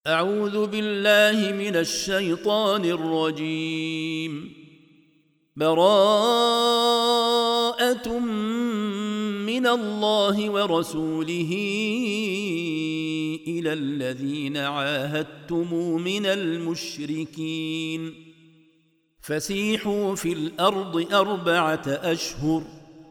أعوذ بالله من الشيطان الرجيم. براءة من الله ورسوله إلى الذين عاهدتم من المشركين فسيحوا في الأرض 4 أشهر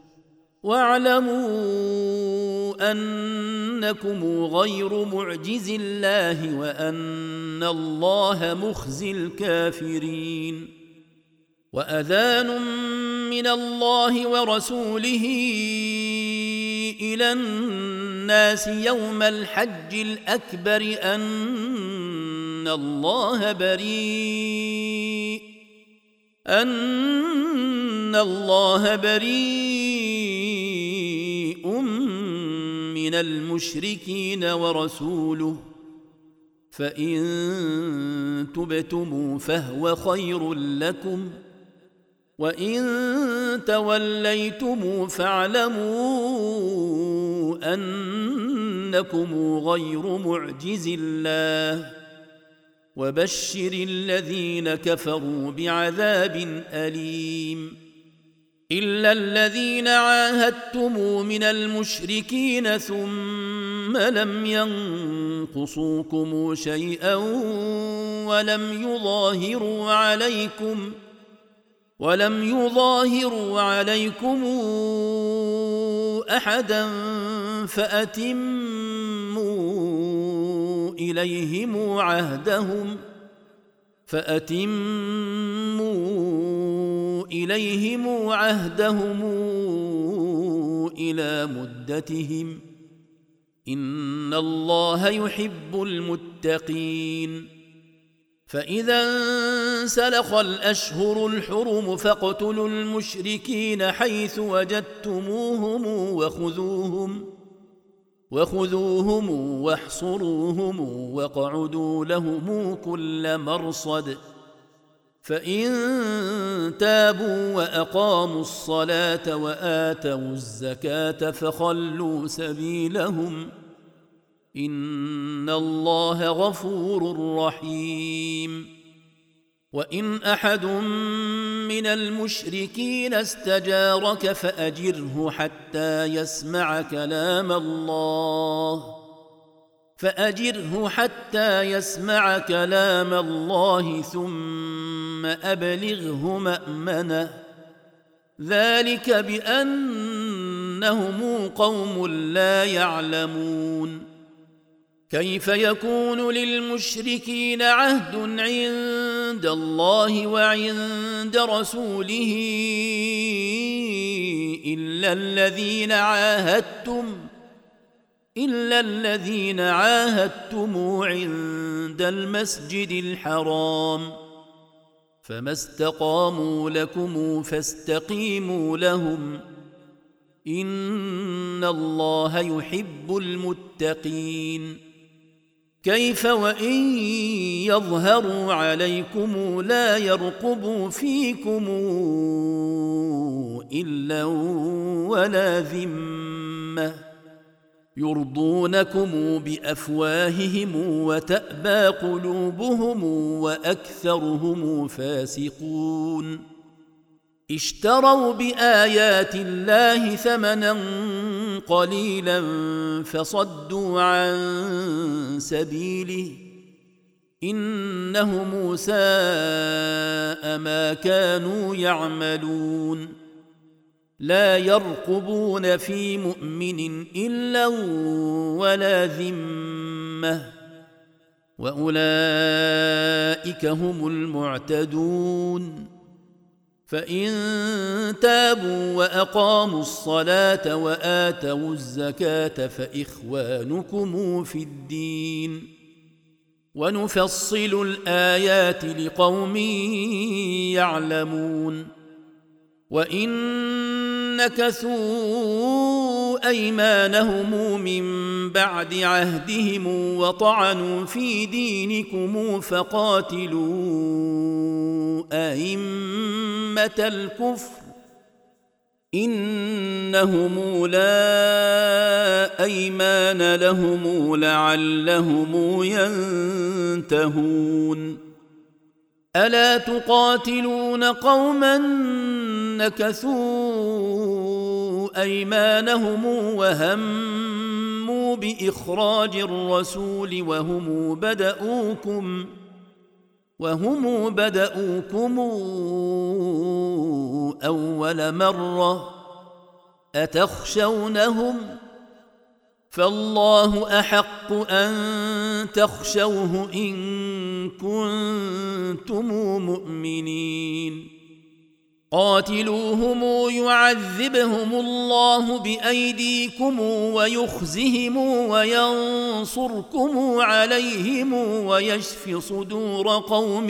واعلموا أنكم غير معجز الله وأن الله مخزي الكافرين. وأذان من الله ورسوله إلى الناس يوم الحج الأكبر أن الله بريء من المشركين ورسوله فإن تبتم فهو خير لكم وإن توليتم فاعلموا أنكم غير معجز الله وبشر الذين كفروا بعذاب أليم. إلا الذين عاهدتم من المشركين ثم لم ينقصوكم شيئا ولم يظاهروا عليكم أحدا فأتموا إليهم عهدهم إلى مدتهم إن الله يحب المتقين. فإذا انسلخ الأشهر الحرم فاقتلوا المشركين حيث وجدتموهم وخذوهم واحصروهم واقعدوا لهم كل مرصد. فإن تابوا وأقاموا الصلاة وآتوا الزكاة فخلوا سبيلهم إن الله غفور رحيم. وإن أحد من المشركين استجارك فأجره حتى يسمع كلام الله ثم أبلغه مأمنه ذلك بأنهم قوم لا يعلمون. كيف يكون للمشركين عهد عند الله وعند رسوله إلا الذين عاهدتم عند المسجد الحرام فما استقاموا لكم فاستقيموا لهم إن الله يحب المتقين. كيف وإن يظهروا عليكم لا يرقبوا فيكم إلا ولا ذمة يرضونكم بأفواههم وتأبى قلوبهم وأكثرهم فاسقون. اشتروا بآيات الله ثمنا قليلا فصدوا عن سبيله إنهم ساء ما كانوا يعملون. لا يرقبون في مؤمن إلا ولا ذمة وأولئك هم المعتدون. فإن تابوا وأقاموا الصلاة وآتوا الزكاة فإخوانكم في الدين ونفصل الآيات لقوم يعلمون. وإن نكثوا أيمانهم من بعد عهدهم وطعنوا في دينكم فقاتلوا أئمة الكفر إنهم لا أيمان لهم لعلهم ينتهون ألا تقاتلون قوما نكثوا أيمانهم وهموا بإخراج الرسول وهم بدؤوكم أول مرة أتخشونهم فالله أحق أن تخشوه إن كنتم مؤمنين قاتلوهم يعذبهم الله بأيديكم ويخزهم وينصركم عليهم ويشف صدور قوم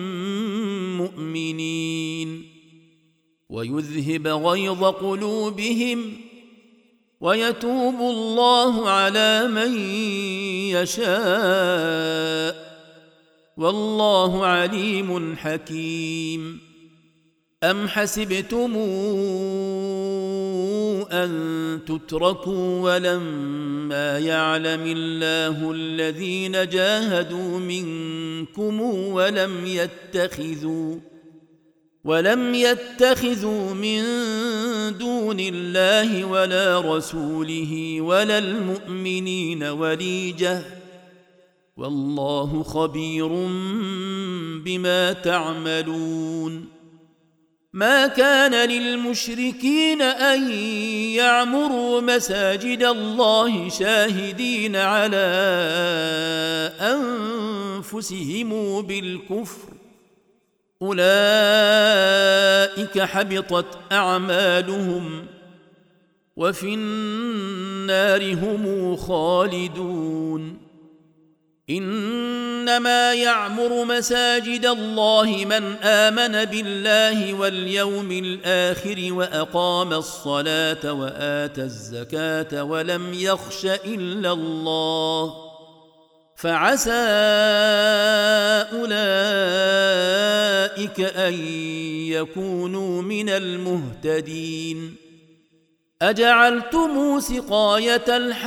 مؤمنين ويذهب غيظ قلوبهم ويتوب الله على من يشاء والله عليم حكيم أم حسبتم أن تتركوا ولما يعلم الله الذين جاهدوا منكم ولم يتخذوا من دون الله ولا رسوله ولا المؤمنين وليجة والله خبير بما تعملون ما كان للمشركين أن يعمروا مساجد الله شاهدين على أنفسهم بالكفر أولئك حبطت أعمالهم وفي النار هم خالدون إنما يعمر مساجد الله من آمن بالله واليوم الآخر وأقام الصلاة وآتى الزكاة ولم يخش إلا الله فعسى أولئك أن يكونوا من المهتدين أجعلتم سقاية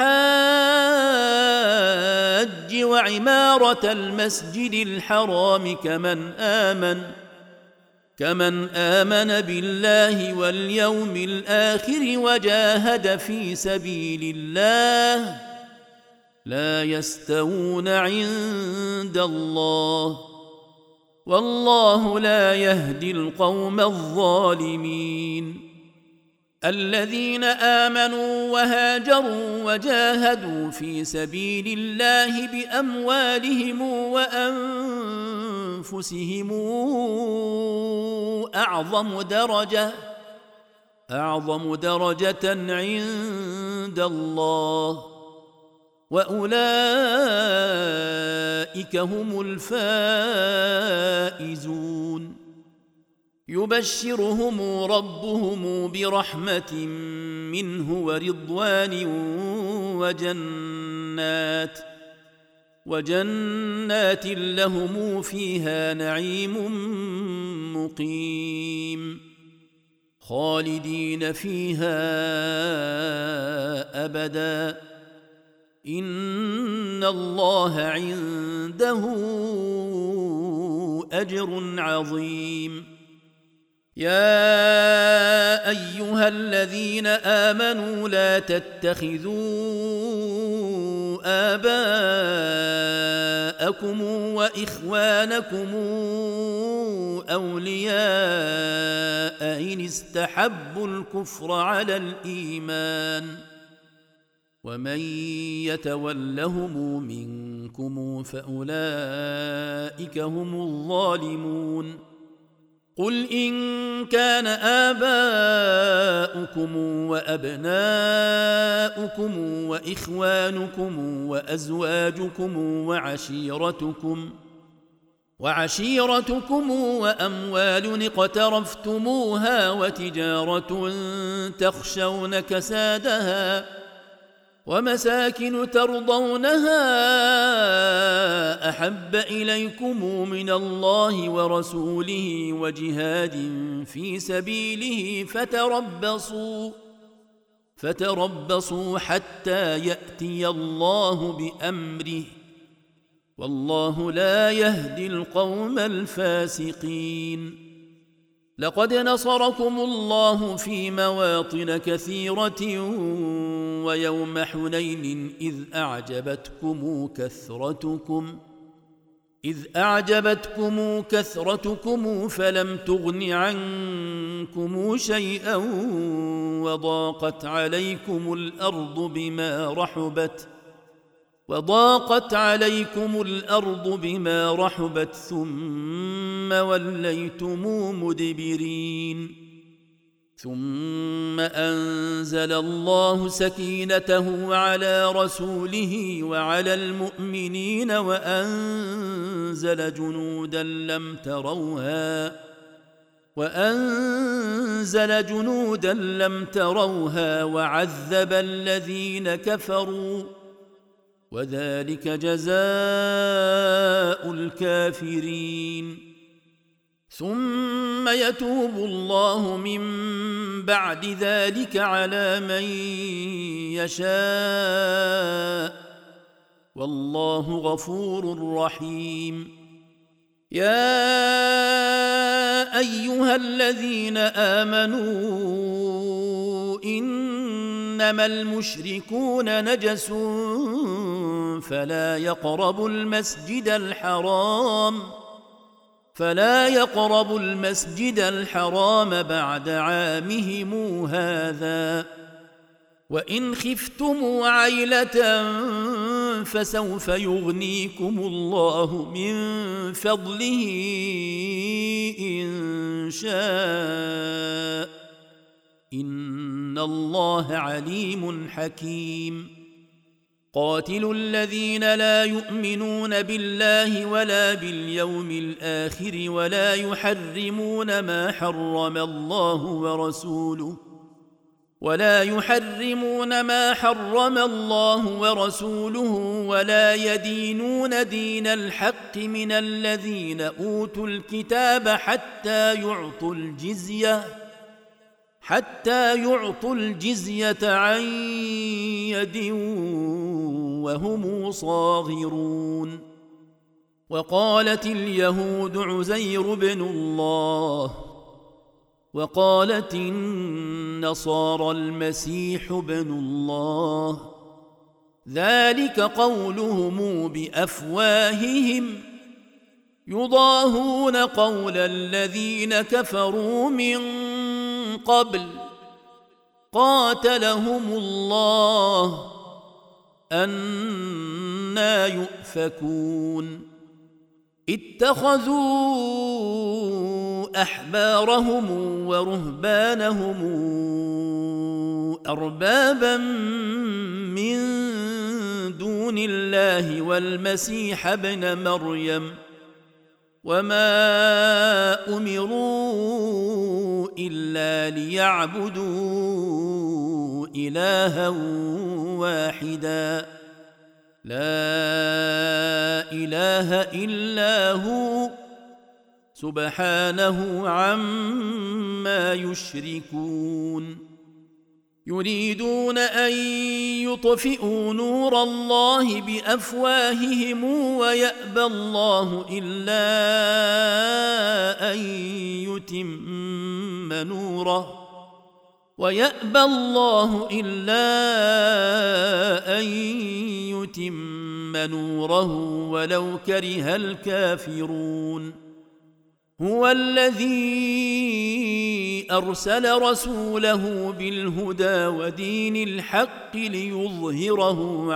الحاج وعمارة المسجد الحرام كمن آمن بالله واليوم الآخر وجاهد في سبيل الله لا يستوون عند الله والله لا يهدي القوم الظالمين الذين آمنوا وهاجروا وجاهدوا في سبيل الله بأموالهم وأنفسهم أعظم درجة عند الله وأولئك هم الفائزون يبشرهم ربهم برحمة منه ورضوان وجنات لهم فيها نعيم مقيم خالدين فيها أبدا إن الله عنده أجر عظيم يا أيها الذين آمنوا لا تتخذوا آباءكم وإخوانكم أولياء إن استحبوا الكفر على الإيمان ومن يتولهم منكم فأولئك هم الظالمون قل إن كان آباؤكم وأبناؤكم وإخوانكم وأزواجكم وعشيرتكم وأموال اقترفتموها وتجارة تخشون كسادها ومساكن ترضونها أحب إليكم من الله ورسوله وجهاد في سبيله فتربصوا حتى يأتي الله بأمره والله لا يهدي القوم الفاسقين. لقد نصركم الله في مواطن كثيرة ويوم حنين إذ أعجبتكم كثرتكم فلم تغن عنكم شيئا وضاقت عليكم الأرض بما رحبت ثم وليتم مدبرين. ثم أنزل الله سكينته على رسوله وعلى المؤمنين وأنزل جنودا لم تروها وعذب الذين كفروا وذلك جزاء الكافرين. ثم يتوب الله من بعد ذلك على من يشاء والله غفور رحيم. يا أيها الذين آمنوا إنما المشركون نجس فلا يقربوا المسجد الحرام بعد عامهم هذا وإن خفتم عيلة فسوف يغنيكم الله من فضله إن شاء إن الله عليم حكيم. قاتلوا الذين لا يؤمنون بالله ولا باليوم الآخر ولا يحرمون ما حرم الله ورسوله ولا يدينون دين الحق من الذين أوتوا الكتاب حتى يعطوا الجزية عن يد وهم صاغرون. وقالت اليهود عزير بن الله وقالت النصارى المسيح بن الله ذلك قولهم بأفواههم يضاهون قول الذين كفروا من قبل قاتلهم الله أنى يؤفكون. اتخذوا أحبارهم ورهبانهم أربابا من دون الله والمسيح ابن مريم وما أمروا إلا ليعبدوا إلها واحدا لا إله إلا هو سبحانه عما يشركون. يريدون أن يطفئوا نور الله بأفواههم ويأبى الله إلا أن يتم نوره ولو كره الكافرون. هو الذي أرسل رسوله بالهدى ودين الحق ليظهره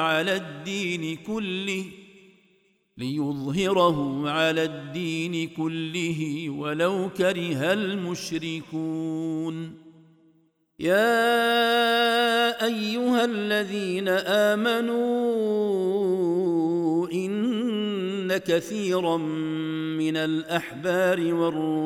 على الدين كله ولو كره المشركون. يا أيها الذين آمنوا إن كثيرا من الأحبار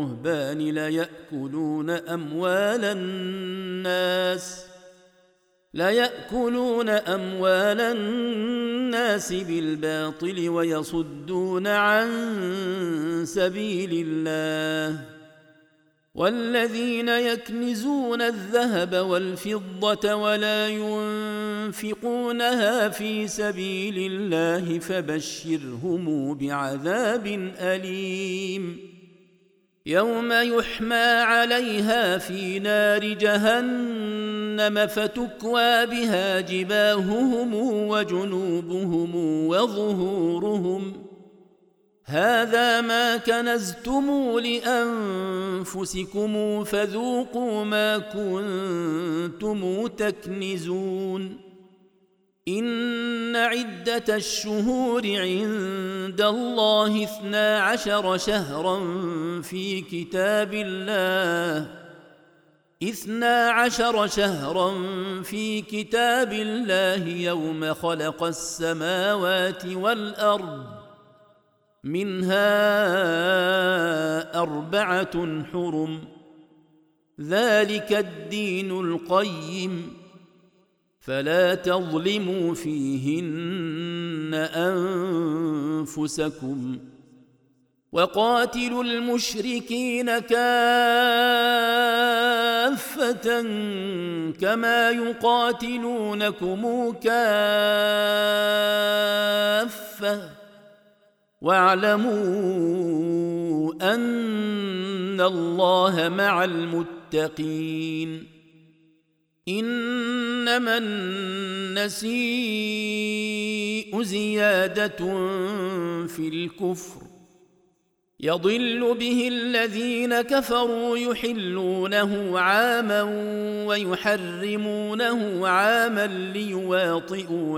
والرهبان ليأكلون أموال الناس بالباطل ويصدون عن سبيل الله والذين يكنزون الذهب والفضة ولا ينفقونها في سبيل الله فبشرهم بعذاب أليم يوم يحمى عليها في نار جهنم فتكوى بها جباههم وجنوبهم وظهورهم هذا ما كنزتم لأنفسكم فذوقوا ما كنتم تكنزون إن عدة الشهور عند الله 12 شهرا في كتاب الله 12 شهرا في كتاب الله يوم خلق السماوات والأرض منها 4 حرم ذلك الدين القيم فلا تظلموا فيهن أنفسكم وقاتلوا المشركين كافة كما يقاتلونكم كافة واعلموا أن الله مع المتقين إنما النسيء زيادة في الكفر يضل به الذين كفروا يحلونه عاما ويحرمونه عاما ليواطئوا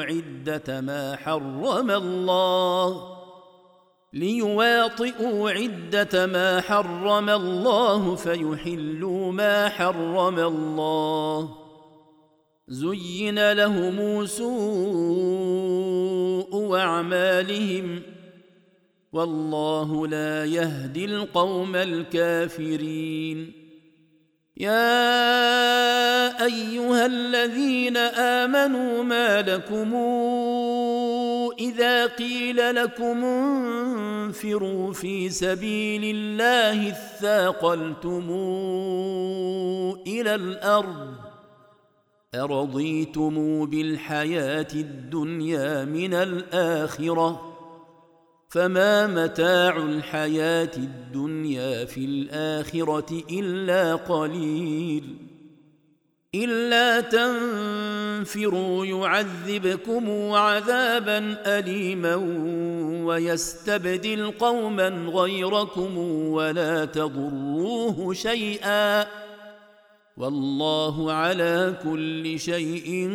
عدة ما حرم الله فيحلوا ما حرم الله زين لهم سوء أعمالهم والله لا يهدي القوم الكافرين يا أيها الذين آمنوا ما لكم إذا قيل لكم انفروا في سبيل الله اثاقلتم إلى الأرض أرضيتم بالحياة الدنيا من الآخرة فما متاع الحياة الدنيا في الآخرة إلا قليل إلا تنفروا يعذبكم عذابا أليما ويستبدل قوما غيركم ولا تضروه شيئا والله على كل شيء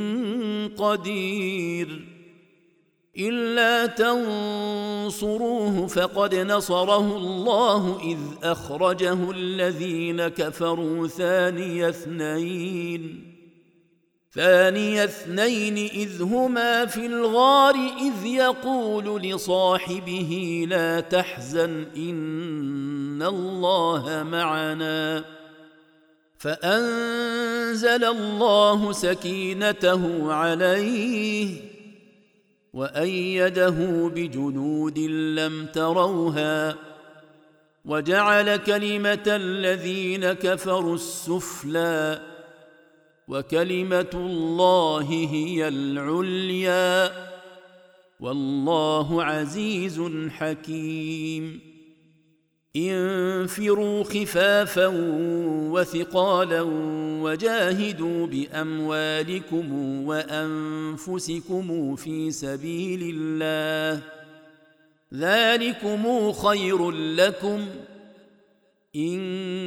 قدير إلا تنصروه فقد نصره الله إذ أخرجه الذين كفروا ثاني اثنين إذ هما في الغار إذ يقول لصاحبه لا تحزن إن الله معنا فأنزل الله سكينته عليه وأيده بجنود لم تروها وجعل كلمة الذين كفروا السفلى وكلمة الله هي العليا والله عزيز حكيم انفروا خفافا وثقالا وجاهدوا بأموالكم وأنفسكم في سبيل الله ذلكم خير لكم إن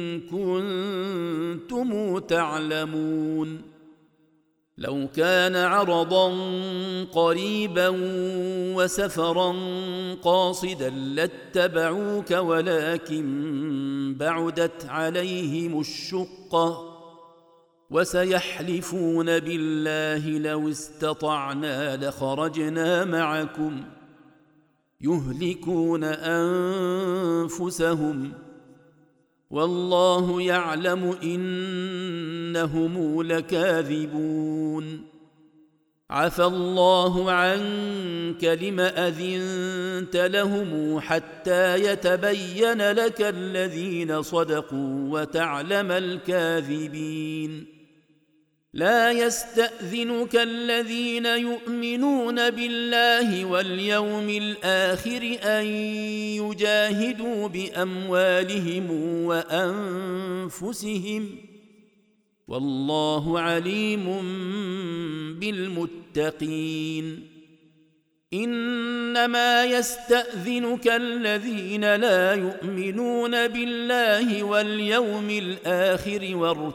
كنتم تعلمون لو كان عرضا قريبا وسفرا قاصدا لاتبعوك ولكن بعدت عليهم الشقة وسيحلفون بالله لو استطعنا لخرجنا معكم يهلكون أنفسهم والله يعلم إنهم لكاذبون عفى الله عنك لم أذنت لهم حتى يتبين لك الذين صدقوا وتعلم الكاذبين لا يستأذنك الذين يؤمنون بالله واليوم الآخر أن يجاهدوا بأموالهم وأنفسهم والله عليم بالمتقين إنما يستأذنك الذين لا يؤمنون بالله واليوم الآخر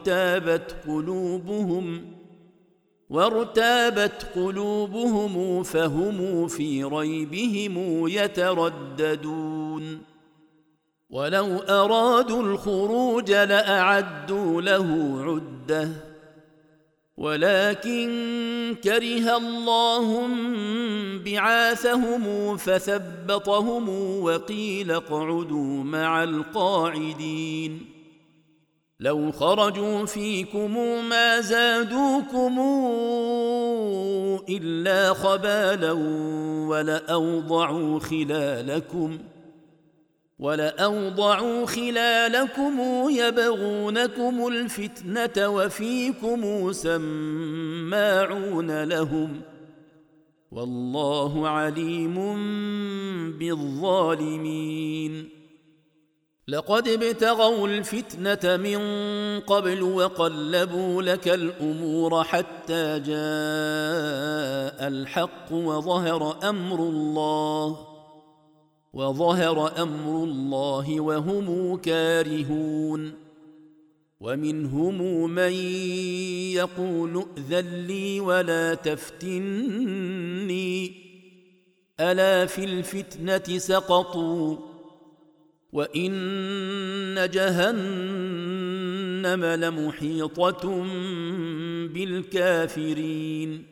وارتابت قلوبهم فهم في ريبهم يترددون ولو أرادوا الخروج لأعدوا له عدة ولكن كره الله بعاثهم فثبطهم وقيل اقعدوا مع القاعدين لو خرجوا فيكم ما زادوكم إلا خبالا ولأوضعوا خلالكم يبغونكم الفتنة وفيكم سماعون لهم والله عليم بالظالمين لقد ابتغوا الفتنة من قبل وقلبوا لك الأمور حتى جاء الحق وظهر أمر الله وهم كارهون ومنهم من يقول ائذن لي ولا تفتني ألا في الفتنة سقطوا وإن جهنم لمحيطة بالكافرين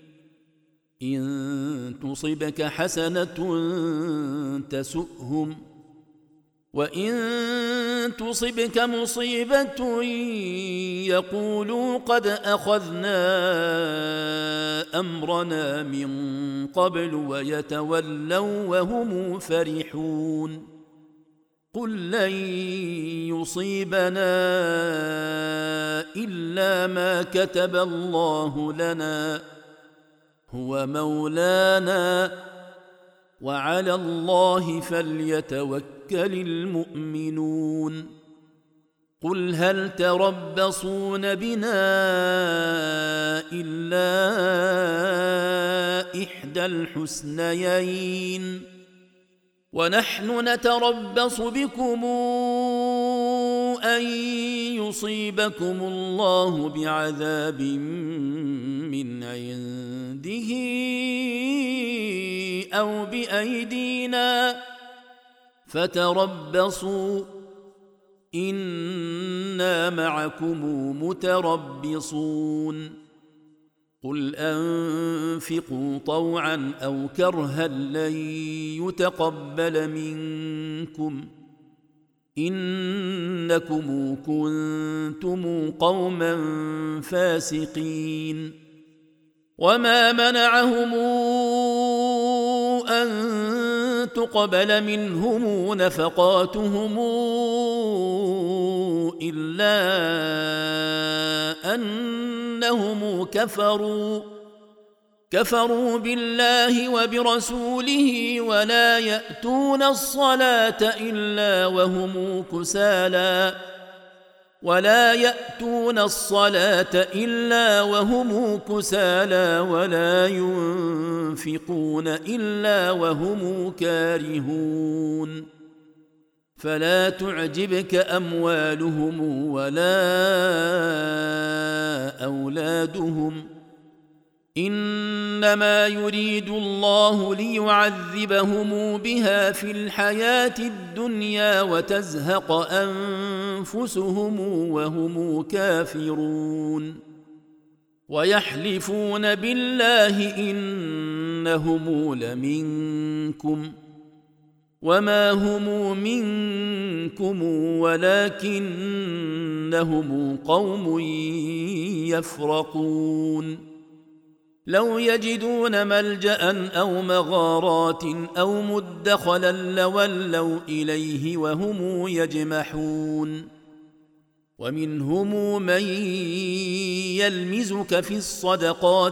إن تصبك حسنة تسؤهم وإن تصبك مصيبة يقولوا قد أخذنا أمرنا من قبل ويتولوا وهم فرحون قل لن يصيبنا إلا ما كتب الله لنا هو مولانا وعلى الله فليتوكل المؤمنون قل هل تربصون بنا إلا إحدى الحسنيين ونحن نتربص بكم أن يصيبكم الله بعذاب من عنده أو بأيدينا فتربصوا إنا معكم متربصون قل أنفقوا طوعا أو كرها لن يتقبل منكم إنكم كنتم قوما فاسقين وما منعهم أن تقبل منهم نفقاتهم إلا أنهم كفروا بالله وبرسوله ولا يأتون الصلاة إلا وهم كسالى ولا ينفقون إلا وهم كارهون فلا تعجبك أموالهم ولا أولادهم إنما يريد الله ليعذبهم بها في الحياة الدنيا وتزهق أنفسهم وهم كافرون ويحلفون بالله إنهم لمنكم وما هم منكم ولكنهم قوم يفرقون لو يجدون ملجأ أو مغارات أو مدخلا لولوا إليه وهم يجمحون ومنهم من يلمزك في الصدقات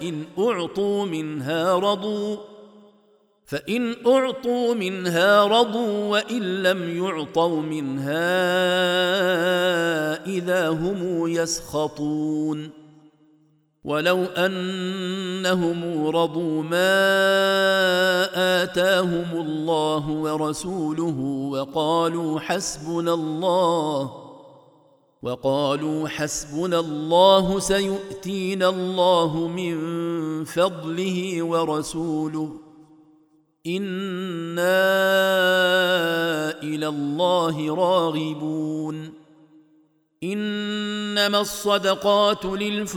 فإن أعطوا منها رضوا وإن لم يعطوا منها إذا هم يسخطون ولو أنهم رضوا ما آتاهم الله ورسوله وقالوا حسبنا الله سيؤتينا الله من فضله ورسوله إنا إلى الله راغبون إنما الصدقات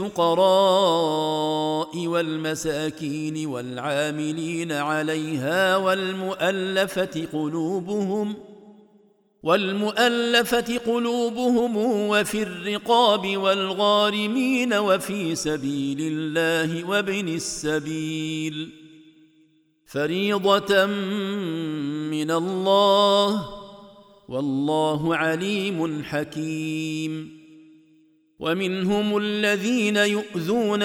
للفقراء والمساكين والعاملين عليها والمؤلفة قلوبهم وفي الرقاب والغارمين وفي سبيل الله وابن السبيل فريضة من الله والله عليم حكيم ومنهم الذين يؤذون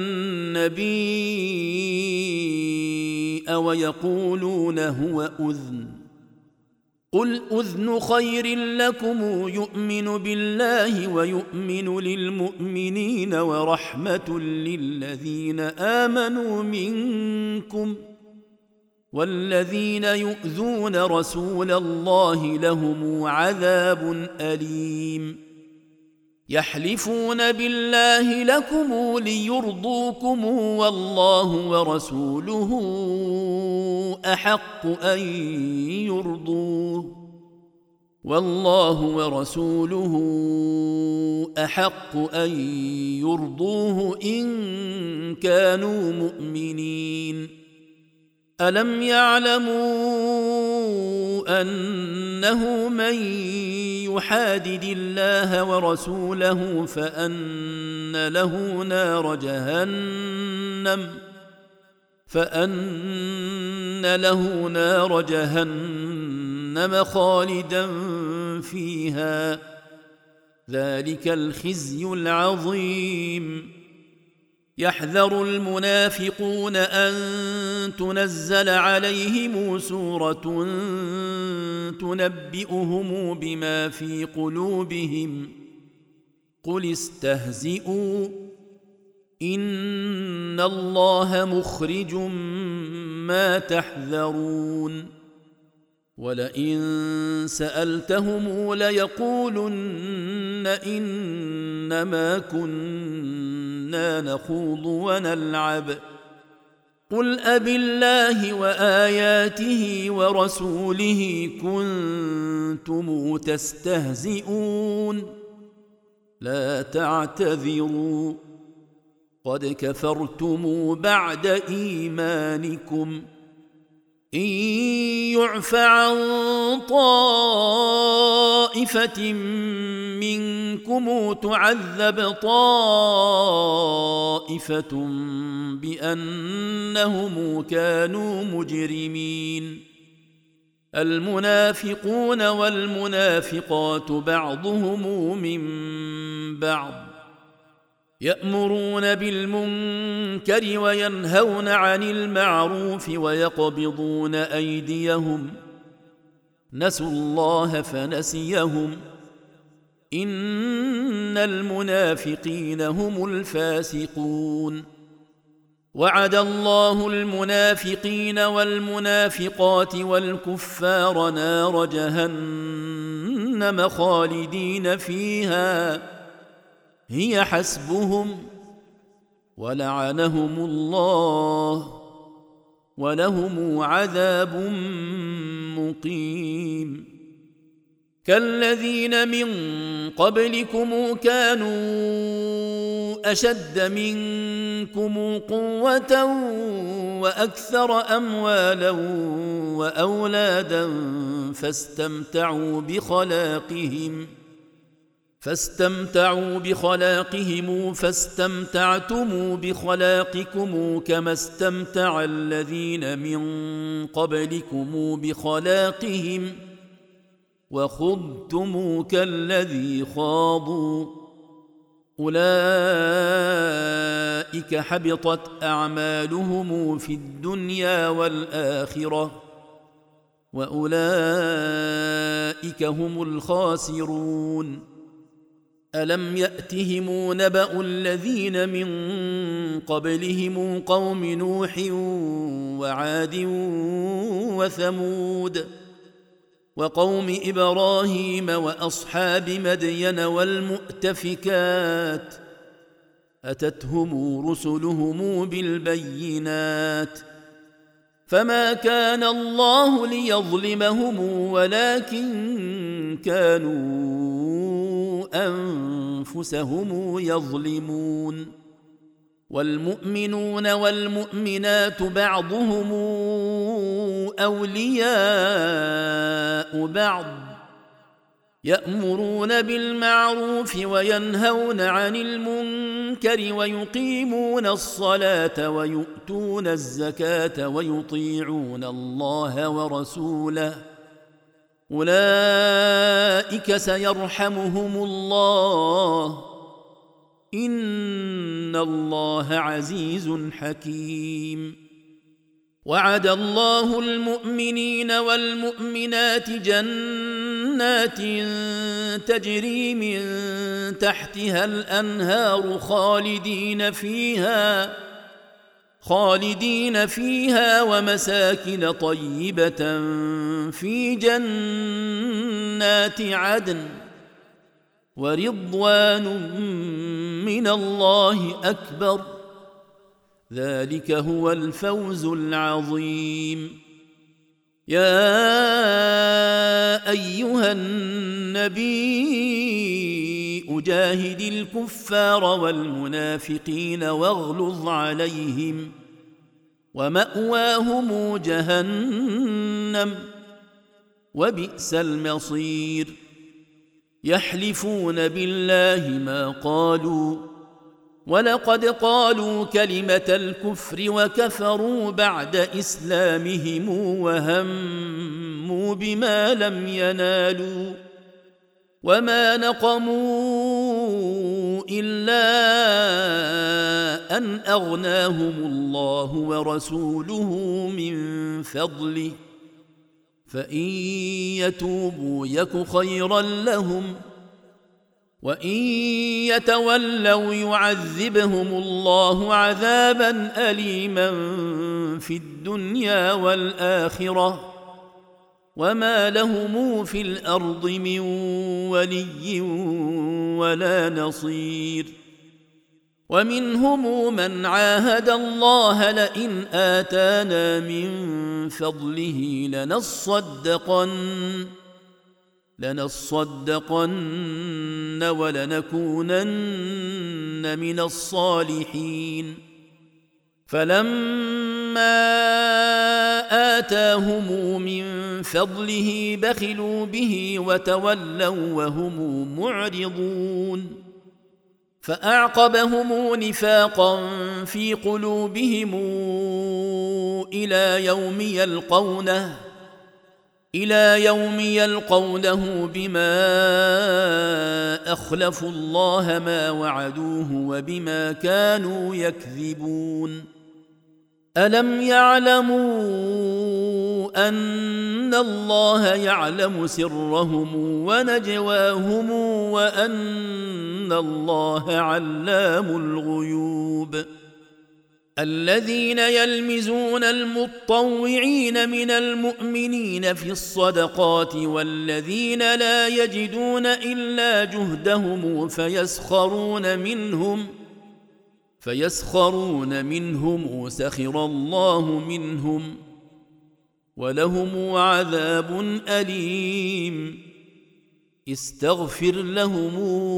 النبي ويقولون هو أذن قل أذن خير لكم يؤمن بالله ويؤمن للمؤمنين ورحمة للذين آمنوا منكم والذين يؤذون رسول الله لهم عذاب أليم يحلفون بالله لكم ليرضوكم والله ورسوله أحق أن يرضوه إن كانوا مؤمنين ألم يعلموا أنه من يحادد الله ورسوله فأن له نار جهنم خالدا فيها ذلك الخزي العظيم يحذر المنافقون أن تنزل عليهم سورة تنبئهم بما في قلوبهم قل استهزئوا إن الله مخرج ما تحذرون ولئن سألتهم ليقولن إنما كنا نخوض ونلعب قل أبالله وآياته ورسوله كنتم تستهزئون لا تعتذروا قد كفرتم بعد إيمانكم إن يعف عن طائفة منكم تعذب طائفة بأنهم كانوا مجرمين المنافقون والمنافقات بعضهم من بعض يأمرون بالمنكر وينهون عن المعروف ويقبضون أيديهم نسوا الله فنسيهم إن المنافقين هم الفاسقون وعد الله المنافقين والمنافقات والكفار نار جهنم خالدين فيها هي حسبهم ولعنهم الله ولهم عذاب مقيم كالذين من قبلكم كانوا أشد منكم قوة وأكثر أموالا وأولادا فاستمتعوا فاستمتعوا بخلاقهم فاستمتعتم بخلاقكم كما استمتع الذين من قبلكم بخلاقهم وخضتم كالذي خاضوا أولئك حبطت أعمالهم في الدنيا والآخرة وأولئك هم الخاسرون ألم يأتهم نبأ الذين من قبلهم قوم نوح وعاد وثمود وقوم إبراهيم وأصحاب مدين والمؤتفكات أتتهم رسلهم بالبينات فما كان الله ليظلمهم ولكن كانوا أنفسهم يظلمون والمؤمنون والمؤمنات بعضهم أولياء بعض يأمرون بالمعروف وينهون عن المنكر ويقيمون الصلاة ويؤتون الزكاة ويطيعون الله ورسوله أولئك سيرحمهم الله إن الله عزيز حكيم وعد الله المؤمنين والمؤمنات جنات تجري من تحتها الأنهار خالدين فيها ومساكن طيبة في جنات عدن ورضوان من الله أكبر ذلك هو الفوز العظيم يا أيها النبي أجاهد الكفار والمنافقين واغلظ عليهم ومأواهم جهنم وبئس المصير يحلفون بالله ما قالوا ولقد قالوا كلمة الكفر وكفروا بعد إسلامهم وهموا بما لم ينالوا وما نقموا إلا أن أغناهم الله ورسوله من فضله فإن يتوبوا يك خيرا لهم وإن يتولوا يعذبهم الله عذابا أليما في الدنيا والآخرة وما لهم في الأرض من ولي ولا نصير ومنهم من عاهد الله لئن آتانا من فضله لنصدقن ولنكونن من الصالحين فلما آتاهم من فضله بخلوا به وتولوا وهم معرضون فأعقبهم نفاقا في قلوبهم إلى يوم يلقونه بما أخلفوا الله ما وعدوه وبما كانوا يكذبون ألم يعلموا أن الله يعلم سرهم ونجواهم وأن الله علام الغيوب الذين يلمزون المطوعين من المؤمنين في الصدقات والذين لا يجدون إلا جهدهم فيسخرون منهم سخر الله منهم ولهم عذاب أليم استغفر لهم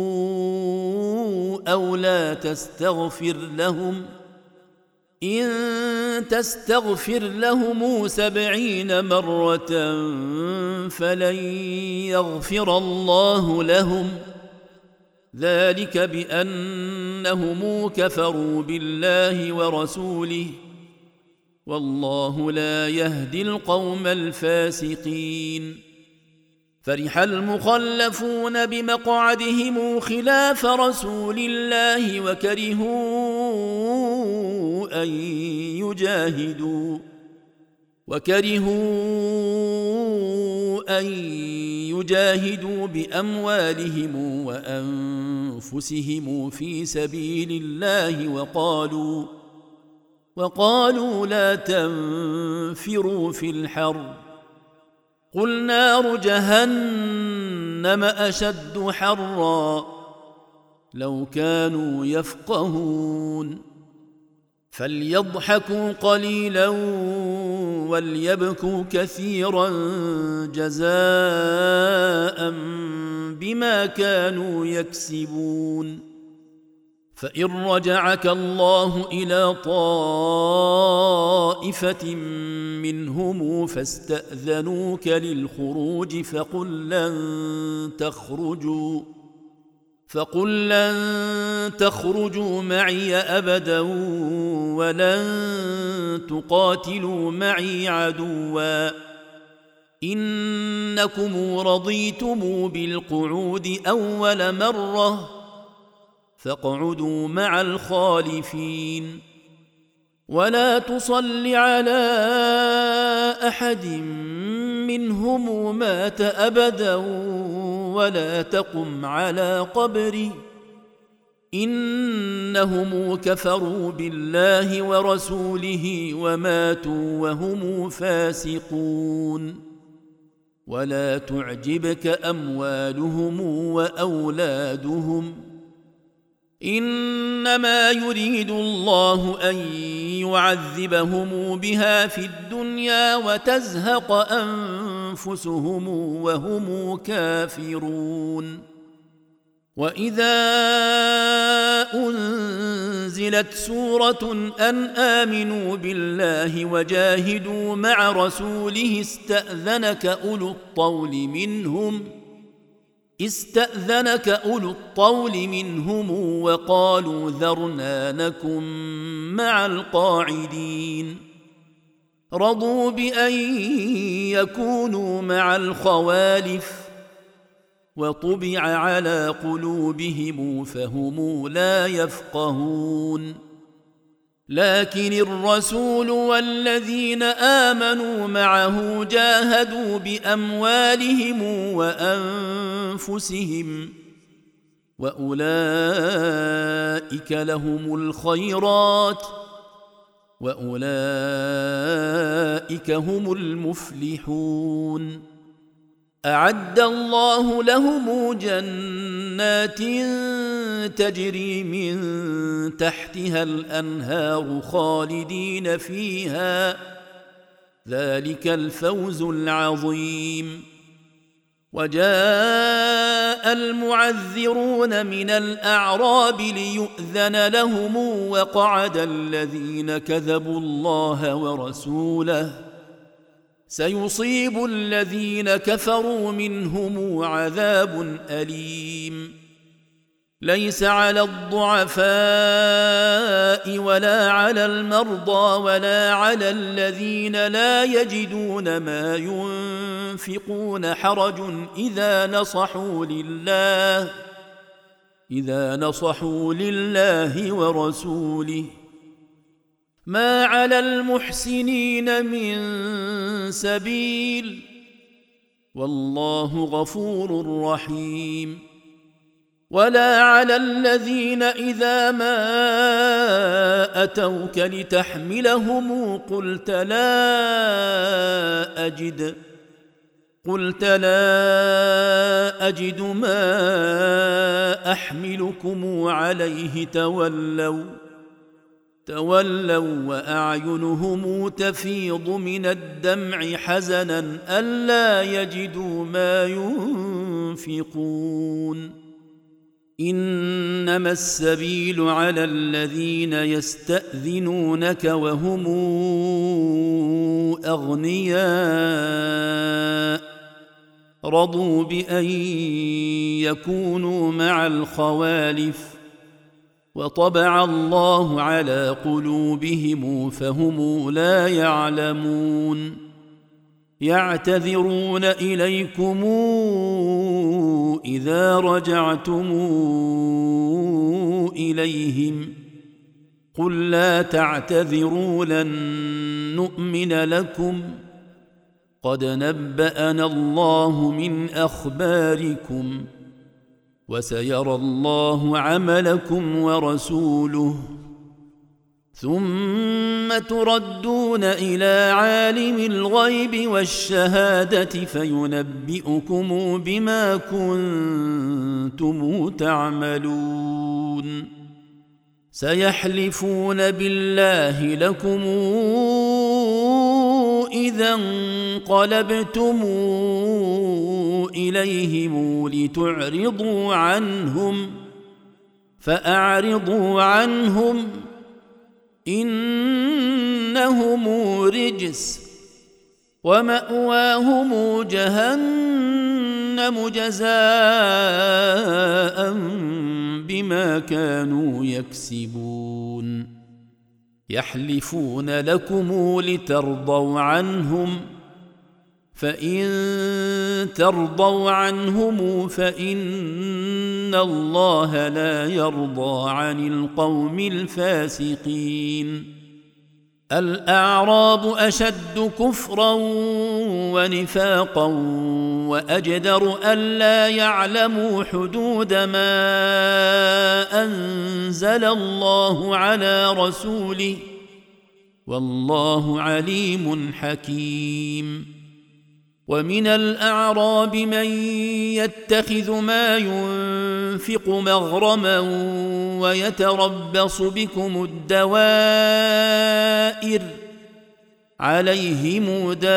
أو لا تستغفر لهم إن تستغفر لهم 70 مرة فلن يغفر الله لهم ذلك بأنهم كفروا بالله ورسوله والله لا يهدي القوم الفاسقين. فرح المخلفون بمقعدهم خلاف رسول الله وكرهوا أن يجاهدوا بأموالهم وأنفسهم في سبيل الله وقالوا لا تنفروا في الحر قل نار جهنم أشد حرا لو كانوا يفقهون. فليضحكوا قليلا وليبكوا كثيرا جزاء بما كانوا يكسبون. فإن رجعك الله إلى طائفة منهم فاستأذنوك للخروج فقل لن تخرجوا معي أبدا ولن تقاتلوا معي عدوا إنكم رضيتم بالقعود أول مرة فاقعدوا مع الخالفين. ولا تصل على أحد منهم مات أبدا ولا تقم على قبره إنهم كفروا بالله ورسوله وماتوا وهم فاسقون. ولا تعجبك أموالهم وأولادهم إنما يريد الله أن يعذبهم بها في الدنيا وتزهق أنفسهم وهم كافرون. وإذا أنزلت سورة أن آمنوا بالله وجاهدوا مع رسوله استأذنك أولو الطول منهم وقالوا ذرنا نكن مع القاعدين. رضوا بأن يكونوا مع الخوالف وطبع على قلوبهم فهم لا يفقهون. لكن الرسول والذين آمنوا معه جاهدوا بأموالهم وأنفسهم وأولئك لهم الخيرات وأولئك هم المفلحون. أعد الله لهم جنات تجري من تحتها الأنهار خالدين فيها ذلك الفوز العظيم. وجاء المعذرون من الأعراب ليؤذن لهم وقعد الذين كذبوا الله ورسوله سيصيب الذين كفروا منهم عذاب أليم. ليس على الضعفاء ولا على المرضى ولا على الذين لا يجدون ما ينفقون حرج إذا نصحوا لله ورسوله ما على المحسنين من سبيل والله غفور رحيم. ولا على الذين إذا ما أتوك لتحملهم قلت لا أجد ما أحملكم عليه تولوا وأعينهم تفيض من الدمع حزنا ألا يجدوا ما ينفقون. إنما السبيل على الذين يستأذنونك وهم رضوا بأن يكونوا مع الخوالف وطبع الله على قلوبهم فهم لا يعلمون يعتذرون إليكم إذا رجعتم إليهم قل لا تعتذروا لن نؤمن لكم قد نبأنا الله من أخباركم وسيرى الله عملكم ورسوله ثم تردون إلى عالم الغيب والشهادة فينبئكم بما كنتم تعملون سيحلفون بالله لكم إذا انقلبتم إليهم لتعرضوا عنهم فأعرضوا عنهم إنهم رجس ومأواهم جهنم جزاء بما كانوا يكسبون يحلفون لكم لترضوا عنهم فإن ترضوا عنهم فإن الله لا يرضى عن القوم الفاسقين الأعراب أشد كفرا ونفاقا وأجدر ألا يعلموا حدود ما أنزل الله على رسوله والله عليم حكيم ومن الأعراب من يتخذ ما ينفق مغرما ويتربص بكم الدوائر عليهم دائرة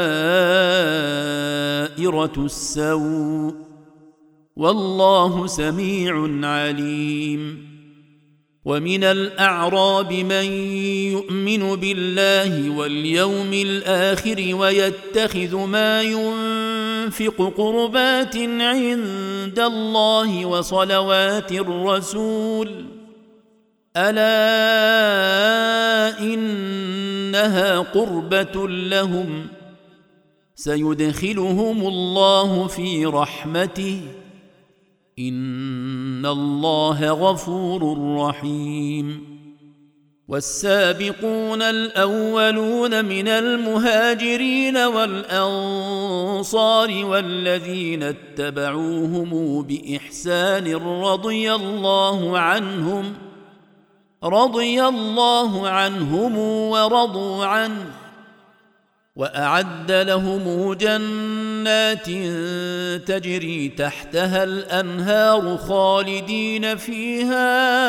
السوء والله سميع عليم ومن الأعراب من يؤمن بالله واليوم الآخر ويتخذ ما ينفق قربات عند الله وصلوات الرسول ألا إنها قربة لهم سيدخلهم الله في رحمته إن الله غفور رحيم والسابقون الأولون من المهاجرين والأنصار والذين اتبعوهم بإحسان رضي الله عنهم ورضوا عنه وأعد لهم جنات تجري تحتها الأنهار خالدين فيها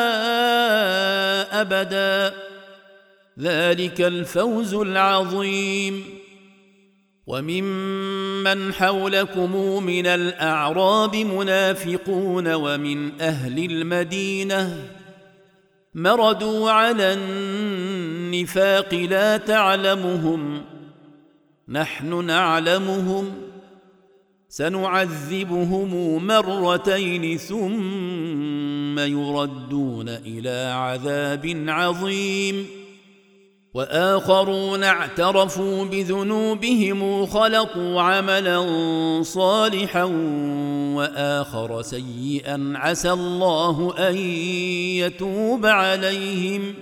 أبدا ذلك الفوز العظيم وممن حولكم من الأعراب منافقون ومن أهل المدينة مردوا على النفاق لا تعلمهم نحن نعلمهم سنعذبهم مرتين ثم يردون إلى عذاب عظيم وآخرون اعترفوا بذنوبهم خلطوا عملا صالحا وآخر سيئا عسى الله أن يتوب عليهم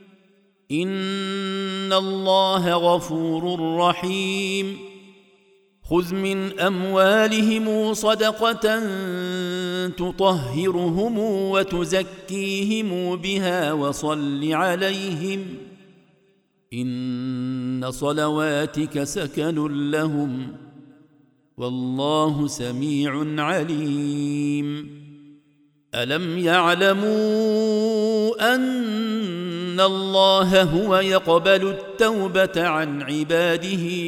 إن الله غفور رحيم خذ من أموالهم صدقة تطهرهم وتزكيهم بها وصل عليهم إن صلواتك سكن لهم والله سميع عليم ألم يعلموا أن الله هو يقبل التوبة عن عباده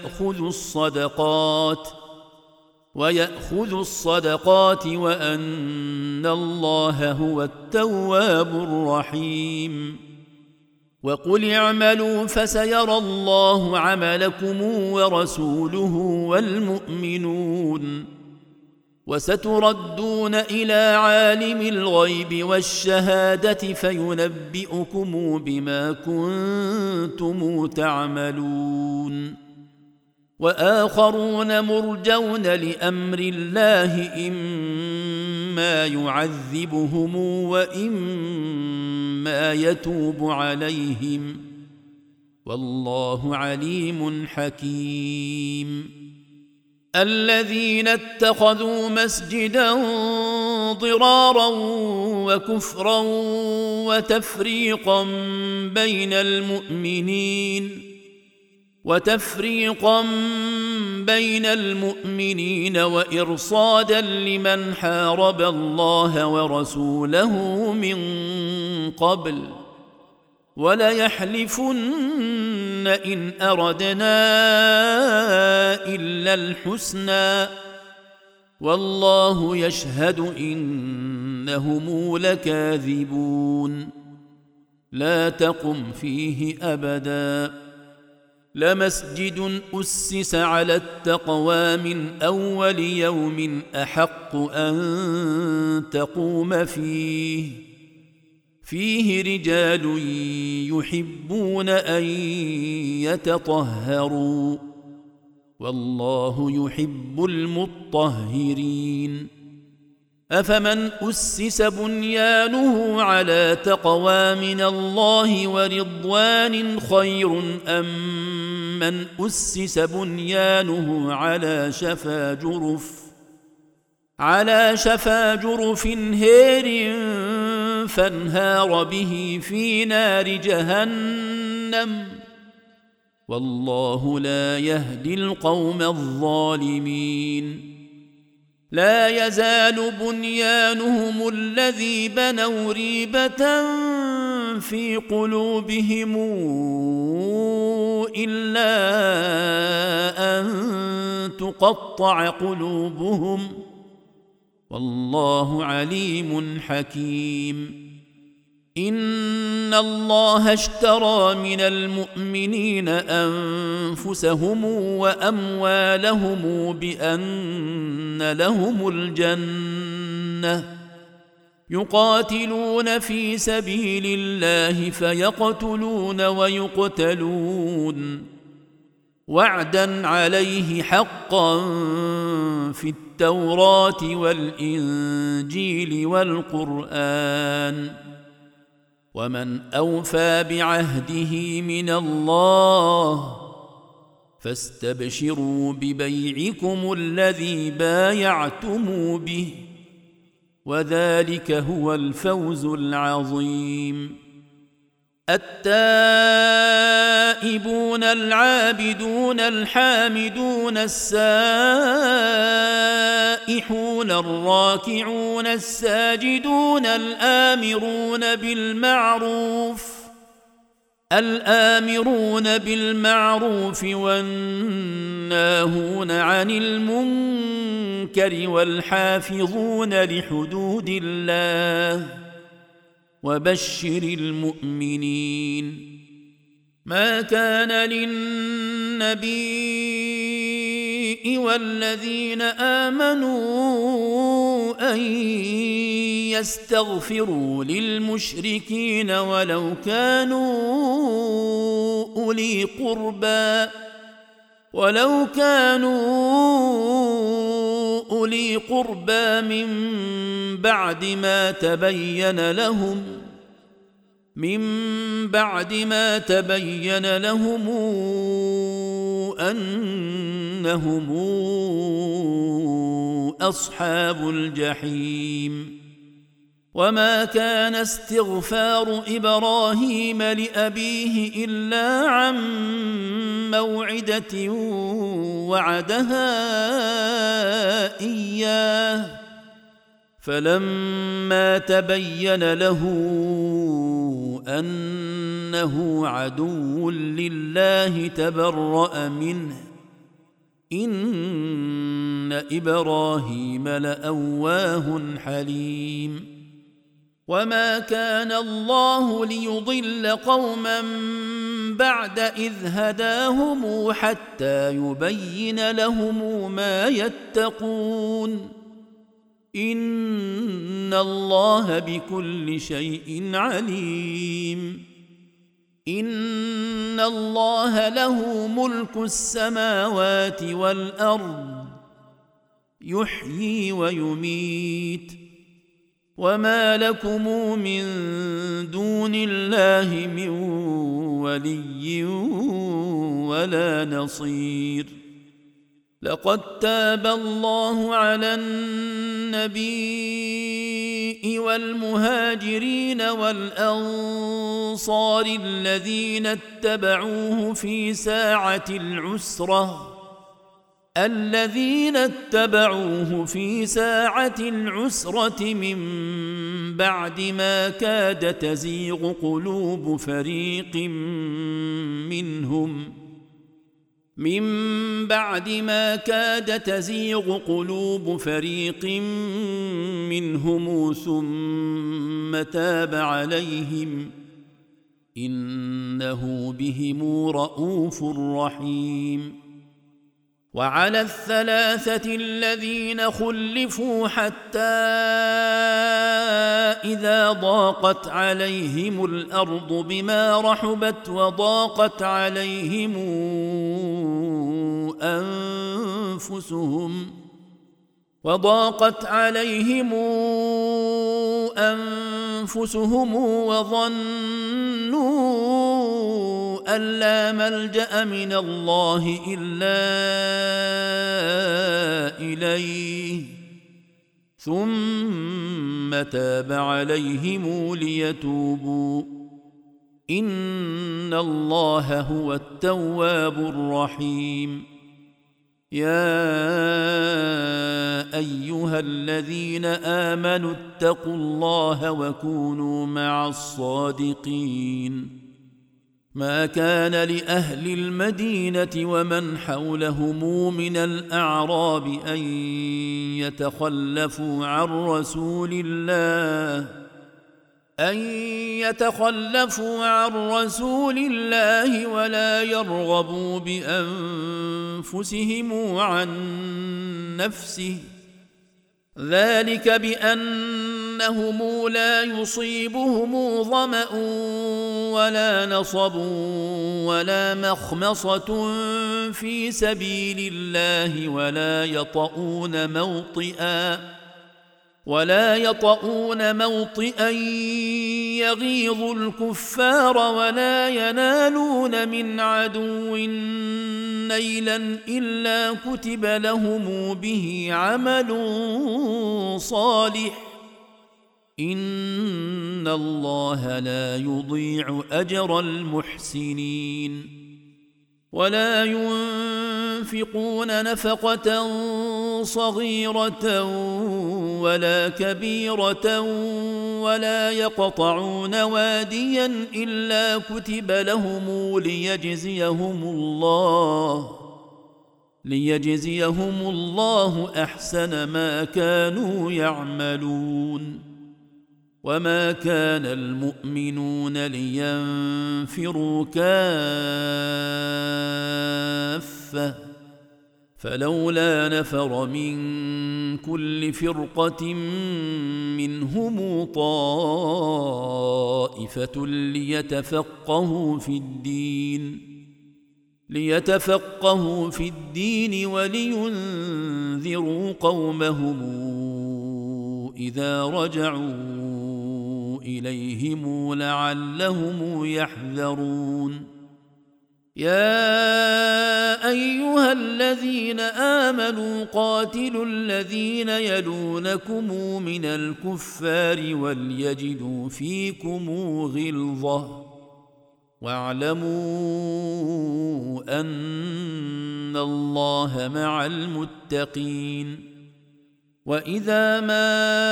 ويأخذ الصدقات وأن الله هو التواب الرحيم وقل اعملوا فسيرى الله عملكم ورسوله والمؤمنون وستردون إلى عالم الغيب والشهادة فينبئكم بما كنتم تعملون وآخرون مرجون لأمر الله إما يعذبهم وإما يتوب عليهم والله عليم حكيم الذين اتخذوا مسجدا ضرارا وكفرا وتفريقا بين المؤمنين وإرصادا لمن حارب الله ورسوله من قبل وليحلفن إن أردنا إلا الحسنى والله يشهد إنهم لكاذبون لا تقم فيه أبدا لمسجد أسس على التقوى من أول يوم أحق أن تقوم فيه رجال يحبون أن يتطهروا والله يحب المطهرين أفمن أسس بنيانه على تقوى من الله ورضوان خير أم من أسس بنيانه على شفا جرف هير فانهار به في نار جهنم والله لا يهدي القوم الظالمين لا يزال بنيانهم الذي بنوا ريبة في قلوبهم إلا أن تقطع قلوبهم والله عليم حكيم إن الله اشترى من المؤمنين أنفسهم وأموالهم بأن لهم الجنة يقاتلون في سبيل الله فيقتلون ويقتلون وعدا عليه حقا في التوراة والإنجيل والقرآن ومن أوفى بعهده من الله فاستبشروا ببيعكم الذي بايعتم به وذلك هو الفوز العظيم التائبون العابدون الحامدون السائحون الراكعون الساجدون الآمرون بالمعروف والناهون عن المنكر والحافظون لحدود الله وبشر المؤمنين ما كان للنبي والذين آمنوا أن يستغفروا للمشركين ولو كانوا أولي قربى من بعد ما تبين لهم أنهم أصحاب الجحيم وما كان استغفار إبراهيم لأبيه إلا عن موعدة وعدها إياه فلما تبين له أنه عدو لله تبرأ منه إن إبراهيم لأواه حليم وما كان الله ليضل قوما بعد إذ هداهم حتى يبين لهم ما يتقون إن الله بكل شيء عليم إن الله له ملك السماوات والأرض يحيي ويميت وما لكم من دون الله من ولي ولا نصير لقد تاب الله على النبي والمهاجرين والأنصار الذين اتبعوه في ساعة العسرة من بعد ما كاد تزيغ قلوب فريق منهم ثم تاب عليهم إنه بهم رءوف رحيم وعلى الثلاثة الذين خلفوا حتى إذا ضاقت عليهم الأرض بما رحبت وضاقت عليهم أنفسهم وظنوا أن لا ملجأ من الله إلا إليه ثم تاب عليهم ليتوبوا إن الله هو التواب الرحيم يا أيها الذين آمنوا اتقوا الله وكونوا مع الصادقين ما كان لأهل المدينة ومن حولهم من الأعراب أن يتخلفوا عن رسول الله ولا يرغبوا بأنفسهم عن نفسه ذلك بأنهم لا يصيبهم ظمأ ولا نصب ولا مخمصة في سبيل الله ولا يطؤون موطئا يغيظ الكفار ولا ينالون من عدو نيلا إلا كتب لهم به عمل صالح إن الله لا يضيع أجر المحسنين ولا ينفقون نفقة صغيرة ولا كبيرة ولا يقطعون واديا إلا كتب لهم ليجزيهم الله أحسن ما كانوا يعملون وما كان المؤمنون لينفروا كافة فلولا نفر من كل فرقة منهم طائفة ليتفقهوا في الدين ولينذروا قومهم إذا رجعوا إليهم لعلهم يحذرون يا أيها الذين آمنوا قاتلوا الذين يلونكم من الكفار وليجدوا فيكم غلظة واعلموا أن الله مع المتقين وإذا ما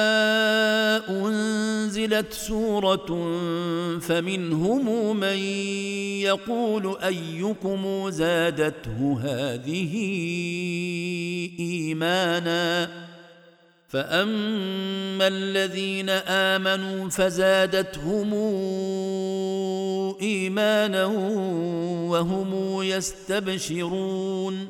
أنزلت سورة فمنهم من يقول أيكم زادته هذه إيمانا فأما الذين آمنوا فزادتهم إيمانا وهم يستبشرون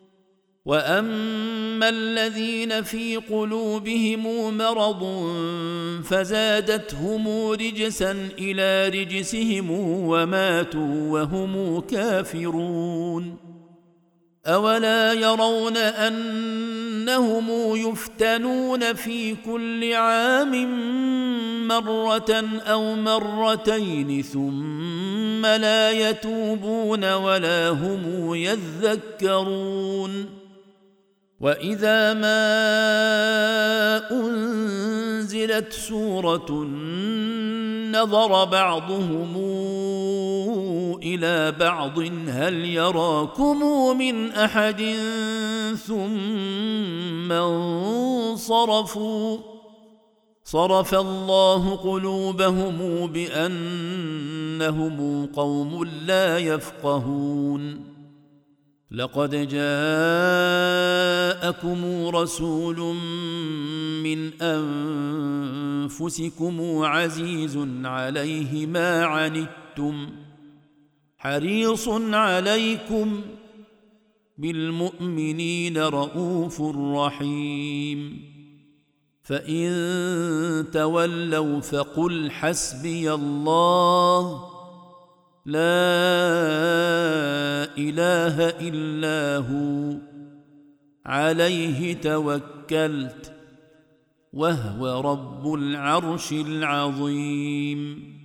وأما الذين في قلوبهم مرض فزادتهم رجسا إلى رجسهم وماتوا وهم كافرون أولا يرون أنهم يفتنون في كل عام مرة أو مرتين ثم لا يتوبون ولا هم يذكرون وإذا ما أنزلت سورة نظر بعضهم إلى بعض هل يراكم من أحد ثم انصرفوا صرف الله قلوبهم بأنهم قوم لا يفقهون لقد جاءكم رسول من أنفسكم عزيز عليه ما عنتم حريص عليكم بالمؤمنين رؤوف رحيم فإن تولوا فقل حسبي الله لا إله إلا هو عليه توكلت وهو رب العرش العظيم